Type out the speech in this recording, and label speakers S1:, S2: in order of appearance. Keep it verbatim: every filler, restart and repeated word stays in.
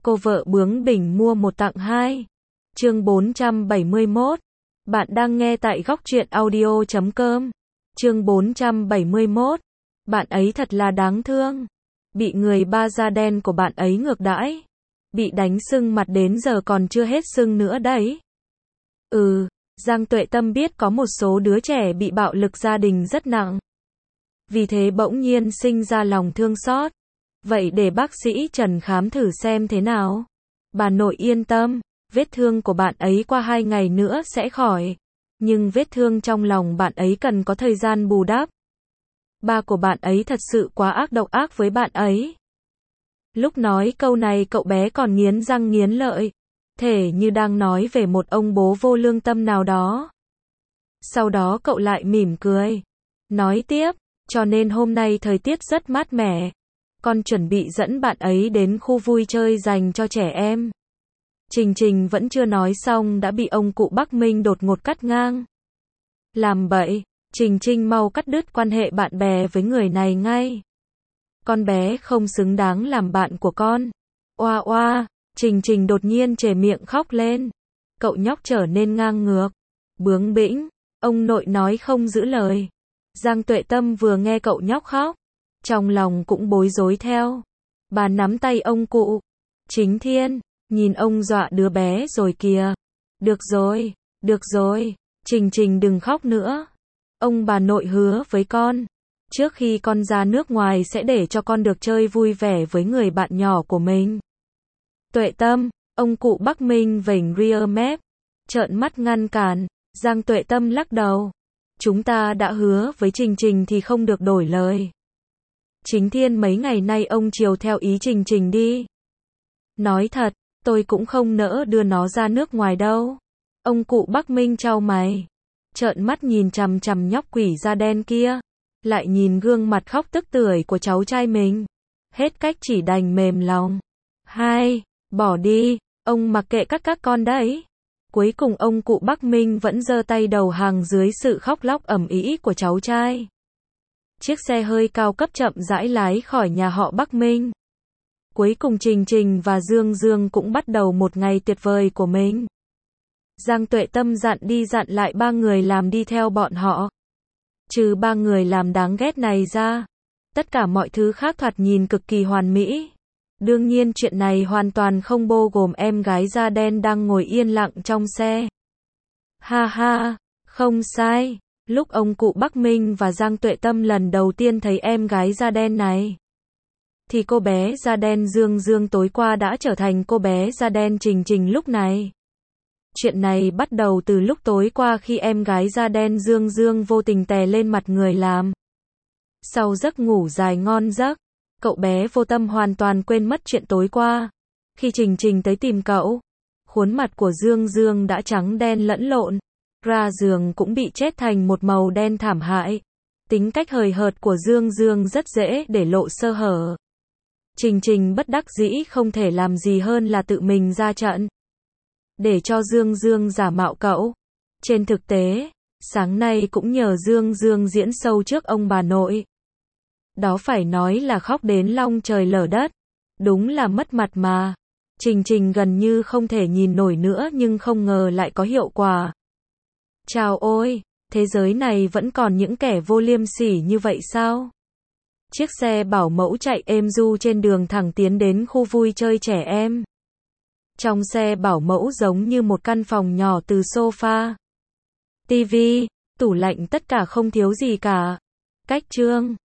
S1: Cô vợ bướng bỉnh mua một tặng hai. Chương bốn trăm bảy mươi mốt. Bạn đang nghe tại góc truyện audio chấm com. Chương bốn trăm bảy mươi mốt. Bạn ấy thật là đáng thương. Bị người ba da đen của bạn ấy ngược đãi. Bị đánh sưng mặt đến giờ còn chưa hết sưng nữa đấy. Ừ, Giang Tuệ Tâm biết có một số đứa trẻ bị bạo lực gia đình rất nặng. Vì thế bỗng nhiên sinh ra lòng thương xót. Vậy để bác sĩ Trần khám thử xem thế nào. Bà nội yên tâm, vết thương của bạn ấy qua hai ngày nữa sẽ khỏi. Nhưng vết thương trong lòng bạn ấy cần có thời gian bù đắp. Ba của bạn ấy thật sự quá ác độc ác với bạn ấy. Lúc nói câu này cậu bé còn nghiến răng nghiến lợi. Thể như đang nói về một ông bố vô lương tâm nào đó. Sau đó cậu lại mỉm cười. Nói tiếp, cho nên hôm nay thời tiết rất mát mẻ. Con chuẩn bị dẫn bạn ấy đến khu vui chơi dành cho trẻ em. Trình Trình vẫn chưa nói xong đã bị ông cụ Bắc Minh đột ngột cắt ngang. Làm bậy, Trình Trình mau cắt đứt quan hệ bạn bè với người này ngay. Con bé không xứng đáng làm bạn của con. Oa oa, Trình Trình đột nhiên trề miệng khóc lên. Cậu nhóc trở nên ngang ngược, bướng bĩnh, ông nội nói không giữ lời. Giang Tuệ Tâm vừa nghe cậu nhóc khóc, trong lòng cũng bối rối theo. Bà nắm tay ông cụ. Chính Thiên, nhìn ông dọa đứa bé rồi kìa. Được rồi, được rồi, Trình Trình đừng khóc nữa. Ông bà nội hứa với con, trước khi con ra nước ngoài sẽ để cho con được chơi vui vẻ với người bạn nhỏ của mình. Tuệ Tâm, ông cụ Bắc Minh vểnh rear mép, trợn mắt ngăn cản. Giang Tuệ Tâm lắc đầu. Chúng ta đã hứa với Trình Trình thì không được đổi lời. Chính Thiên mấy ngày nay ông chiều theo ý Trình Trình đi. Nói thật, tôi cũng không nỡ đưa nó ra nước ngoài đâu. Ông cụ Bắc Minh chau mày, trợn mắt nhìn chằm chằm nhóc quỷ da đen kia, lại nhìn gương mặt khóc tức tưởi của cháu trai mình. Hết cách chỉ đành mềm lòng. Hai, bỏ đi, ông mặc kệ các các con đấy. Cuối cùng ông cụ Bắc Minh vẫn giơ tay đầu hàng dưới sự khóc lóc ầm ĩ của cháu trai. Chiếc xe hơi cao cấp chậm rãi lái khỏi nhà họ Bắc Minh. Cuối cùng Trình Trình và Dương Dương cũng bắt đầu một ngày tuyệt vời của mình. Giang Tuệ Tâm dặn đi dặn lại ba người làm đi theo bọn họ. Trừ ba người làm đáng ghét này ra, tất cả mọi thứ khác thoạt nhìn cực kỳ hoàn mỹ. Đương nhiên chuyện này hoàn toàn không bao gồm em gái da đen đang ngồi yên lặng trong xe. Ha ha, không sai. Lúc ông cụ Bắc Minh và Giang Tuệ Tâm lần đầu tiên thấy em gái da đen này, thì cô bé da đen Dương Dương tối qua đã trở thành cô bé da đen Trình Trình lúc này. Chuyện này bắt đầu từ lúc tối qua khi em gái da đen Dương Dương vô tình tè lên mặt người làm. Sau giấc ngủ dài ngon giấc, cậu bé vô tâm hoàn toàn quên mất chuyện tối qua. Khi Trình Trình tới tìm cậu, khuôn mặt của Dương Dương đã trắng đen lẫn lộn, ra giường cũng bị chết thành một màu đen thảm hại. Tính cách hời hợt của Dương Dương rất dễ để lộ sơ hở. Trình Trình bất đắc dĩ không thể làm gì hơn là tự mình ra trận, để cho Dương Dương giả mạo cậu. Trên thực tế, sáng nay cũng nhờ Dương Dương diễn show trước ông bà nội. Đó phải nói là khóc đến long trời lở đất. Đúng là mất mặt mà. Trình Trình gần như không thể nhìn nổi nữa nhưng không ngờ lại có hiệu quả. Chào ôi, thế giới này vẫn còn những kẻ vô liêm sỉ như vậy sao? Chiếc xe bảo mẫu chạy êm du trên đường thẳng tiến đến khu vui chơi trẻ em. Trong xe bảo mẫu giống như một căn phòng nhỏ từ sofa, tivi, tủ lạnh tất cả không thiếu gì cả. Cách trương,